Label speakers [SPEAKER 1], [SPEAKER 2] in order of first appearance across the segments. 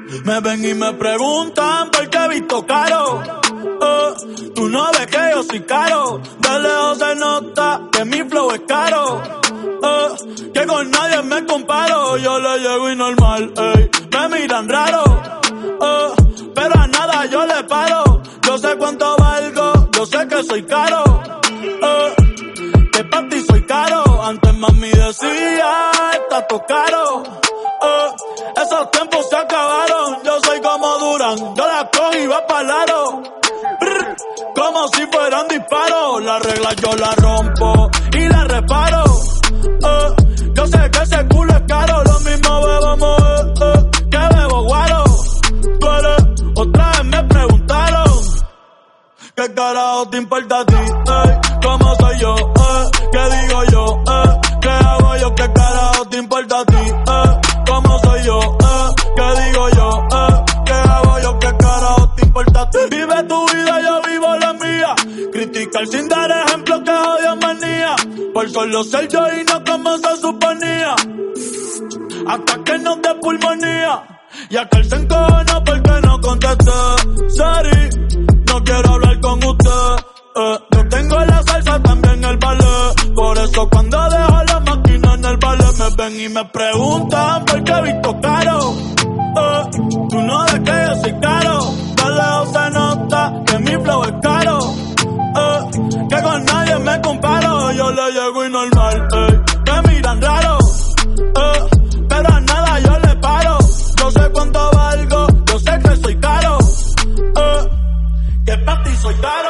[SPEAKER 1] Me ven y me preguntan por qué he visto caro. Tú no ves que yo soy caro. De lejos se nota que mi flow es caro. Que con nadie me comparo. Yo le llego y normal, ey. Me miran raro. Pero a nada yo le paro. Yo sé cuánto valgo, yo sé que soy caro. Que pa' ti soy caro. Antes mami decía, está todo caro. Esos tiempos se acabaron. Yo soy como Durán, yo la cojo y va pa'l aro. Como si fueran disparos. Las reglas yo las rompo y las reparo. Yo sé que ese culo es caro. Lo mismo bebo que bebo guaro. Pero otra vez me preguntaron ¿qué carajo te importa a ti? ¿Cómo soy yo? ¿Qué digo yo? ¿Qué hago yo? ¿Qué carajo te importa a ti? ¿Cómo soy yo? ¿Qué digo yo? ¿Qué hago yo? ¿Qué carajo te importa a ti? Vive tu vida, yo vivo la mía. Criticar sin dar ejemplo que odio manía. Por solo ser yo y no como se suponía. Hasta que nos dé pulmonía. Y acá él se encojona porque no contesté. Sorry, no quiero hablar con usted. Yo tengo la salsa, también el ballet. Por eso cuando dejo la máquina en el ballet me ven y me preguntan por qué he visto caro. Tú no ves que yo soy caro. De lejos se nota que mi flow es caro. Que con nadie me comparo. Yo le llego y normal, me miran raro. Pero a nada yo le paro. Yo sé cuánto valgo, yo sé que soy caro. Que pa' ti soy caro.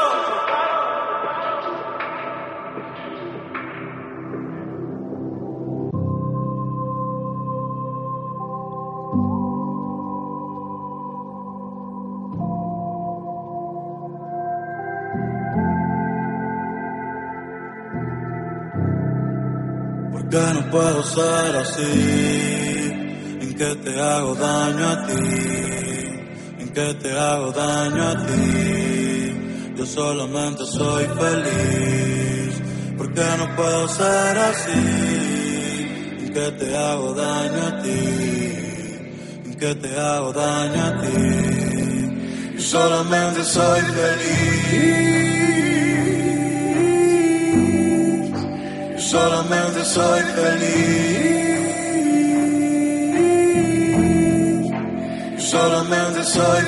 [SPEAKER 2] Que no puedo ser así, en que te hago daño a ti, en que te hago daño a ti. Yo solamente soy feliz, porque no puedo ser así, en que te hago daño a ti, en que te hago daño a ti. Yo solamente soy feliz. Solamente soy feliz. Solamente soy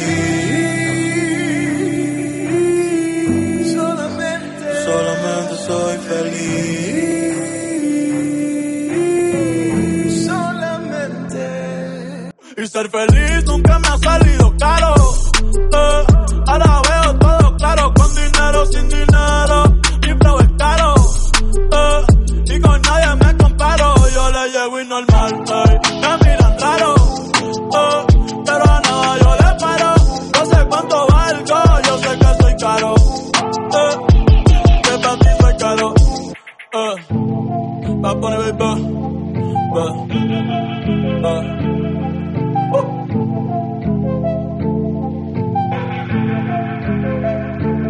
[SPEAKER 2] feliz. Solamente soy feliz. Solamente.
[SPEAKER 1] Y ser feliz nunca me ha salido caro. Ahora veo todo claro. Con dinero, sin dinero, mi flow es caro. Y con nadie me comparo. Yo le llego y normal, me miran raro. Pero a nada yo le paro. No sé cuánto valgo, yo sé que soy caro. Que para ti soy caro. Va a poner baby.